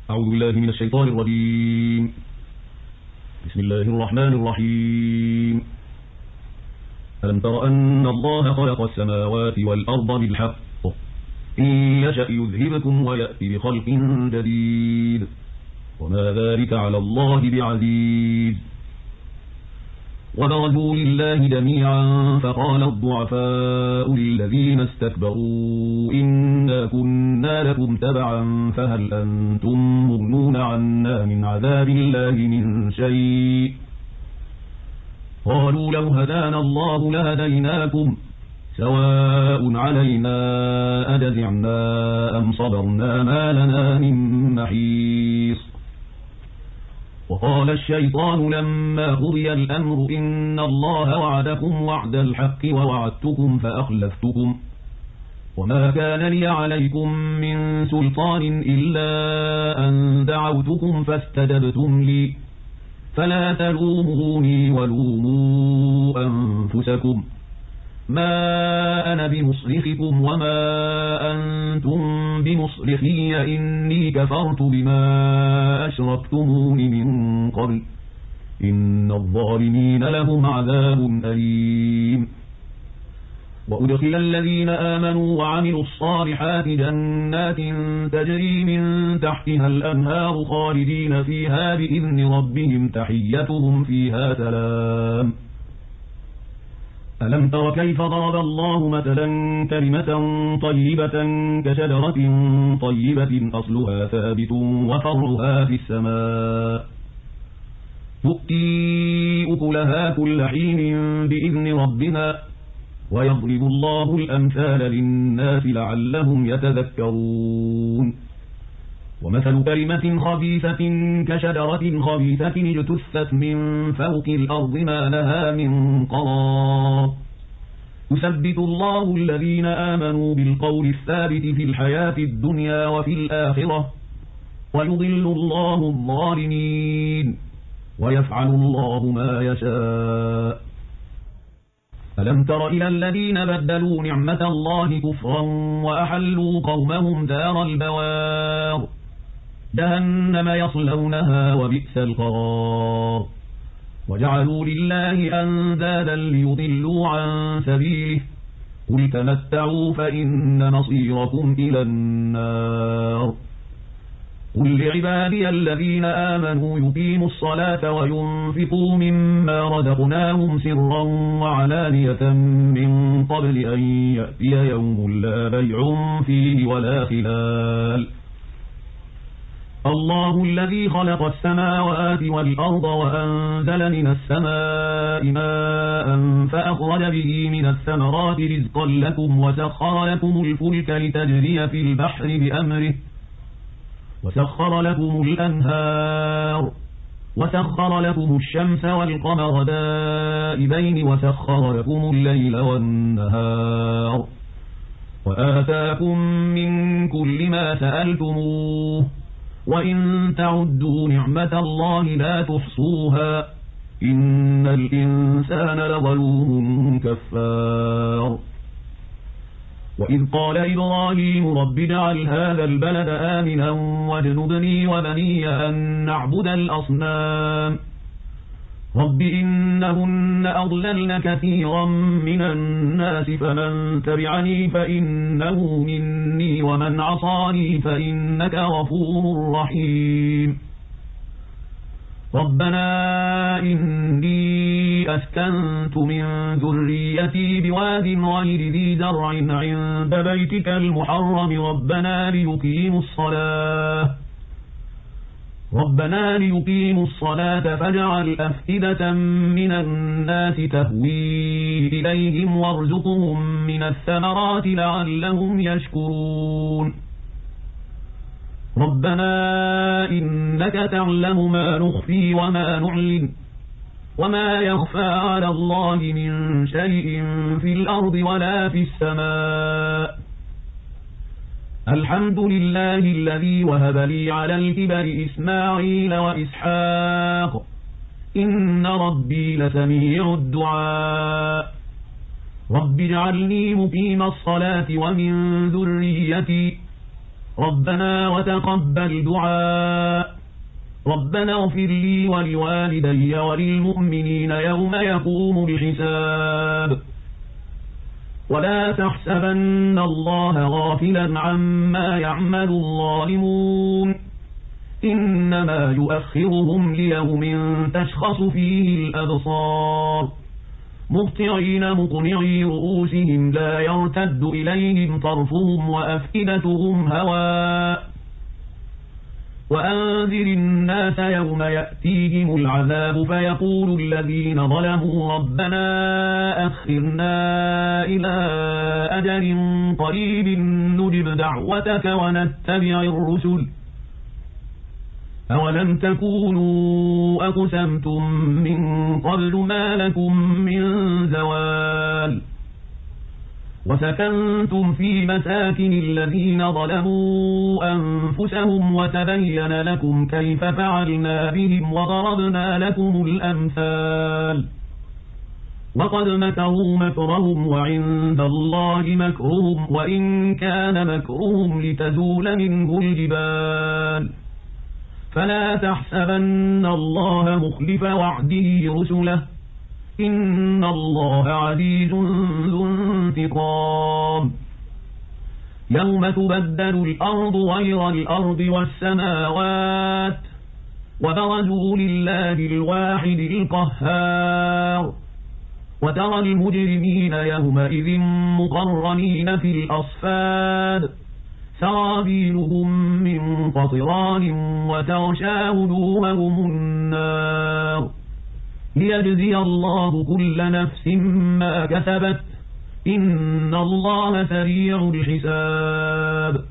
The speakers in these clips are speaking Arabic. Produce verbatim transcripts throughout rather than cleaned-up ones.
أعوذ بالله من الشيطان الرجيم. بسم الله الرحمن الرحيم. ألم تر أن الله خلق السماوات والأرض بالحق إن يشأ يذهبكم ويأتي بخلق جديد وما ذلك على الله بعزيز. وبرزوا لله جميعا فقال الضعفاء للذين استكبروا إنا كنا لكم تبعا فهل أنتم مغنون عنا من عذاب الله من شيء. قالوا لو هدانا الله لهديناكم سواء علينا أجزعنا أم صبرنا ما لنا من محيص. وقال الشيطان لما قضي الأمر إن الله وعدكم وعد الحق ووعدتكم فأخلفتكم وما كان لي عليكم من سلطان إلا أن دعوتكم فاستجبتم لي فلا تلوموني ولوموا أنفسكم ما أنا بمصرخكم وما أنتم بمصرخي إني كفرت بما أشركتمون من قبل إن الظالمين لهم عذاب أليم. وأدخل الذين آمنوا وعملوا الصالحات جنات تجري من تحتها الأنهار خالدين فيها بإذن ربهم تحيتهم فيها سلام. ألم تر كيف ضرب الله مثلا كلمة طيبة كشجرة طيبة أصلها ثابت وفرعها في السماء تؤتي أكلها كل حين بإذن ربها ويضرب الله الأمثال للناس لعلهم يتذكرون. ومثل كلمة خبيثة كشجرة خبيثة اجتثت من فوق الأرض ما لها من قرار يثبت الله الذين آمنوا بالقول الثابت في الحياة الدنيا وفي الآخرة ويضل الله الظالمين ويفعل الله ما يشاء. ألم تر إلى الذين بدلوا نعمة الله كفرا وأحلوا قومهم دار البوار جهنم يصلونها وبئس القرار وجعلوا لله أندادا ليضلوا عن سبيله قل تمتعوا فإن مصيركم إلى النار. قل لعبادي الذين آمنوا يقيموا الصلاة وينفقوا مما رزقناهم سرا وعلانية من قبل أن يأتي يوم لا بيع فيه ولا خلال. الله الذي خلق السماوات والأرض وأنزل من السماء ماء فأخرج به من الثمرات رزقا لكم وسخر لكم الفلك لتجري في البحر بأمره وسخر لكم الأنهار وسخر لكم الشمس والقمر دائبين وسخر لكم الليل والنهار وآتاكم من كل ما سألتموه وإن تعدوا نعمة الله لا تحصوها إن الإنسان لظلوم كفار. وإذ قال إبراهيم رب اجعل هذا البلد آمنا واجنبني وبني أن نعبد الأصنام رب إنهن أضللن كثيرا من الناس فمن تبعني فإنه مني ومن عصاني فإنك غفور رحيم. ربنا إني أسكنت من ذريتي بواد غير ذي زرع عند بيتك المحرم ربنا ليقيموا الصلاة ربنا ليقيموا الصلاة فاجعل أفئدة من الناس تهوي إليهم وارزقهم من الثمرات لعلهم يشكرون. ربنا إنك تعلم ما نخفي وما نعلن وما يخفى على الله من شيء في الأرض ولا في السماء. الحمد لله الذي وهب لي على الكبر إسماعيل وإسحاق إن ربي لسميع الدعاء. رب اجعلني مقيم الصلاة ومن ذريتي ربنا وتقبل دعاء ربنا اغفر لي ولوالدي وللمؤمنين يوم يقوم الحساب ولا تحسبن الله غافلا عما يعمل الظالمون إنما يؤخرهم ليوم تشخص فيه الأبصار مهطعين مقنعي رؤوسهم لا يرتد إليهم طرفهم وأفئدتهم هواء وأنذر الناس يوم يأتيهم العذاب فيقول الذين ظلموا ربنا أخرنا إلى أجل قريب نجب دعوتك ونتبع الرسل أولم تكونوا أقسمتم من قبل ما لكم من زوال وسكنتم في مساكن الذين ظلموا أنفسهم وتبين لكم كيف فعلنا بهم وضربنا لكم الأمثال وقد مكروا مكرهم وعند الله مكرهم وإن كان مكرهم لتزول منه الجبال فلا تحسبن الله مخلف وعده رسله إن الله عزيز ذو انتقام يوم تبدل الأرض غير الأرض والسماوات وبرزوا لله الواحد القهار وترى المجرمين يومئذ مقرنين في الأصفاد سرابيلهم من قطران وتغشى وجوههم النار ليجزي الله كل نفس ما كسبت إن الله سريع الحساب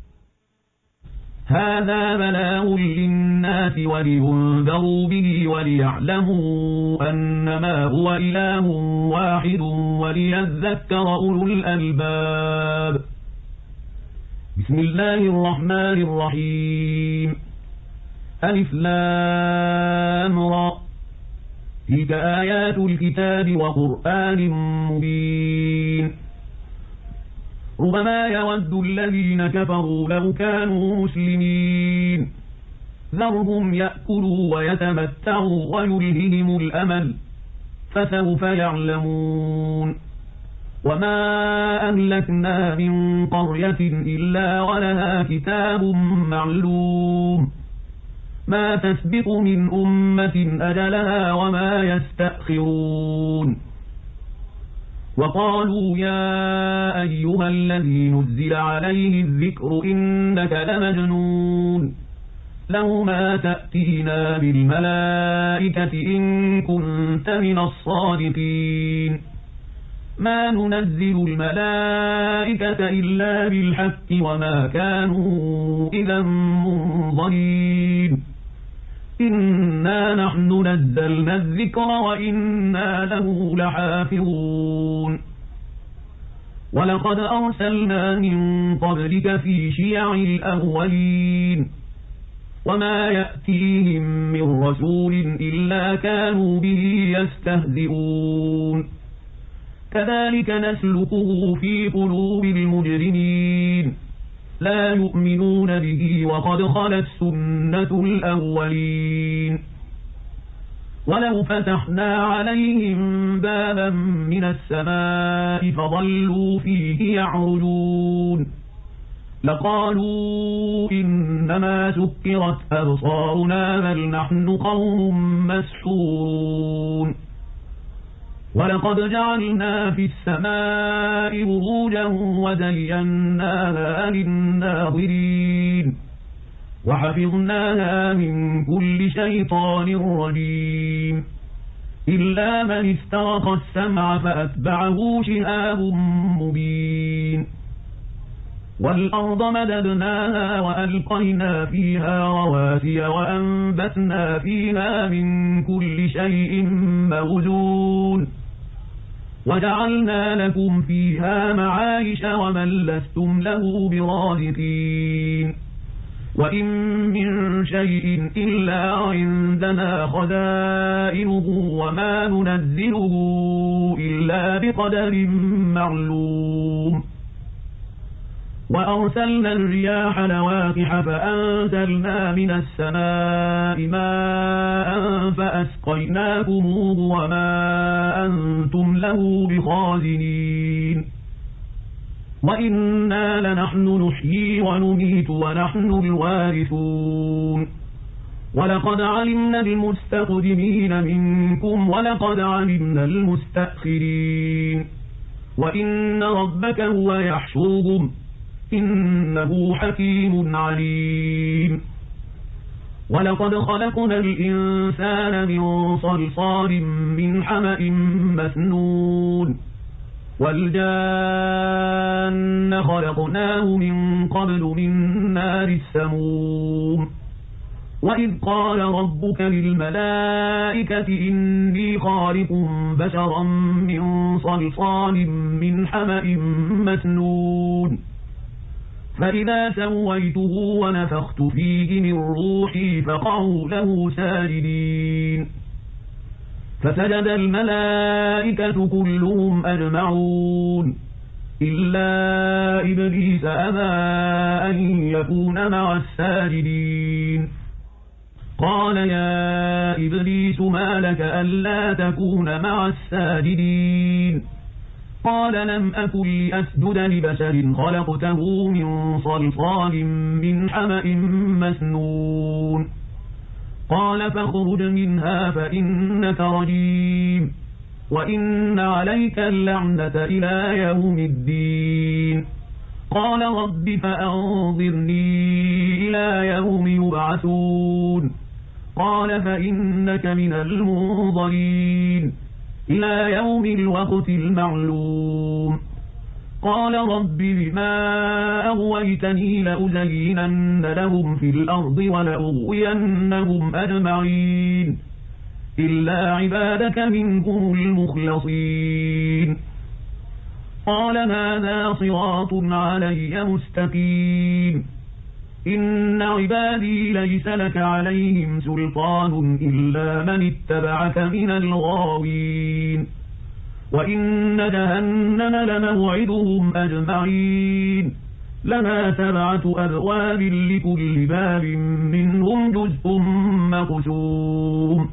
هذا بلاغ للناس ولينذروا به وليعلموا أنما هو إله واحد وليذكر أولو الألباب بسم الله الرحمن الرحيم ألف لام را تلك آيات الكتاب وقرآن مبين ربما يود الذين كفروا لو كانوا مسلمين ذرهم يأكلوا ويتمتعوا ويلههم الأمل فسوف يعلمون وما أهلكنا من قرية إلا ولها كتاب معلوم ما تسبق من أمة أجلها وما يستأخرون وقالوا يا أيها الذي نزل عليه الذكر إنك لمجنون لو ما تأتينا بالملائكة إن كنت من الصادقين ما ننزل الملائكة إلا بالحق وما كانوا إذا منظرين إنا نحن نزلنا الذكر وإنا له لحافظون ولقد أرسلنا من قبلك في شيع الأولين وما يأتيهم من رسول إلا كانوا به يستهزئون كذلك نسلكه في قلوب المجرمين لا يؤمنون به وقد خلت سنة الأولين ولو فتحنا عليهم بابا من السماء فظلوا فيه يعرجون لقالوا إنما سكرت أبصارنا بل نحن قوم مسحورون ولقد جعلنا في السماء بروجا وزيناها للناظرين وحفظناها من كل شيطان رجيم إلا من استرق السمع فأتبعه شهاب مبين والأرض مددناها وألقينا فيها رواسي وأنبتنا فيها من كل شيء موزون وجعلنا لكم فيها معايش ومن لستم له برازقين وإن من شيء إلا عندنا خزائنه وما ننزله إلا بقدر معلوم وأرسلنا الرياح لواقح فأنزلنا من السماء ماء فأسقيناكموه وما أنتم له بخازنين وإنا لنحن نحيي ونميت ونحن الوارثون ولقد علمنا المستقدمين منكم ولقد علمنا المستأخرين وإن ربك هو يحشرهم إنه حكيم عليم ولقد خلقنا الإنسان من صلصال من حمأ مسنون والجان خلقناه من قبل من نار السموم وإذ قال ربك للملائكة إني خالق بشرا من صلصال من حمأ مسنون فإذا سويته ونفخت فيه من روحي فقعوا له ساجدين فسجد الملائكة كلهم أجمعون إلا إبليس أبى أن يكون مع الساجدين قال يا إبليس ما لك ألا تكون مع الساجدين قال لم أكن لأسجد لبشر خلقته من صلصال من حمأ مسنون قال فاخرج منها فإنك رجيم وإن عليك اللعنة إلى يوم الدين قال رب فأنظرني إلى يوم يبعثون قال فإنك من المنظرين إلى يوم الوقت المعلوم قال رب بما أغويتني لأزينن لهم في الأرض ولأغوينهم أجمعين إلا عبادك منهم المخلصين قال هذا صراط علي مستقيم إن عبادي ليس لك عليهم سلطان إلا من اتبعك من الغاوين وإن جهنم لموعدهم أجمعين لها سبعة أبواب لكل باب منهم جزء مقسوم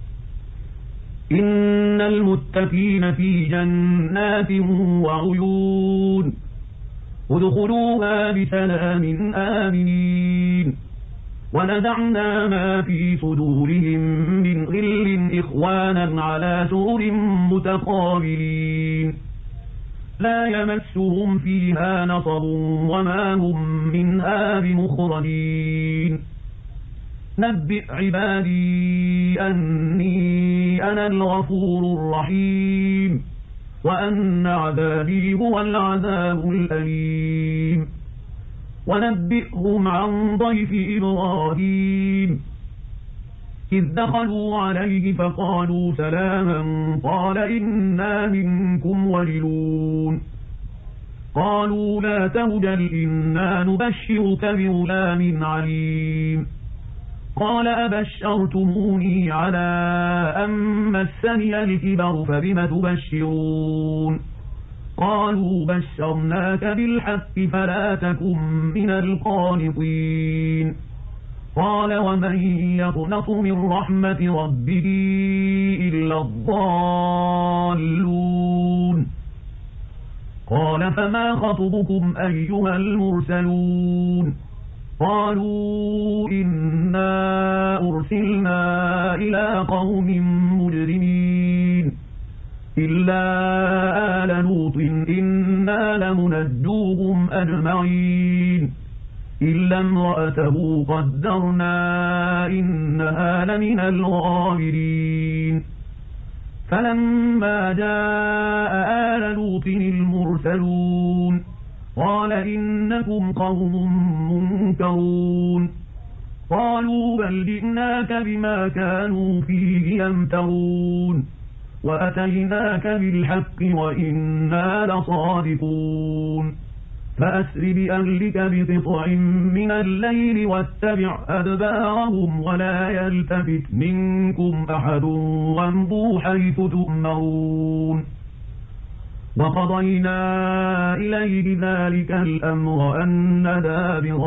إن المتقين في جنات وعيون ادخلوها بسلام آمنين ونزعنا ما في صدورهم من غل إخوانا على سرر متقابلين لا يمسهم فيها نصب وما هم منها بمخرجين نبئ عبادي أني أنا الغفور الرحيم وأن عذابي هو العذاب الأليم ونبئهم عن ضيف إبراهيم إذ دخلوا عليه فقالوا سلاما قال إنا منكم وجلون قالوا لا توجل إنا نبشرك بغلام عليم قال أبشرتموني على أن مسني الكبر فبم تبشرون قالوا بشرناك بالحق فلا تكن من القانطين قال ومن يقنط من رحمة ربه إلا الضالون قال فما خطبكم أيها المرسلون قالوا إنا أرسلنا إلى قوم مجرمين إلا آل لوط إنا لمنجوهم أجمعين إلا امرأته قدرنا إنها لمن الغابرين فلما جاء آل لوط المرسلون قال إنكم قوم منكرون قالوا بل جئناك بما كانوا فيه يمترون وأتيناك بالحق وإنا لصادقون فأسر بأهلك بقطع من الليل واتبع أدبارهم ولا يلتفت منكم أحد وامضوا حيث تؤمرون وقضينا إليه ذلك الأمر أن دابر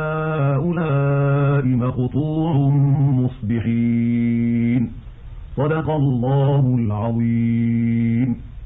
هؤلاء مقطوع مصبحين. صدق الله العظيم.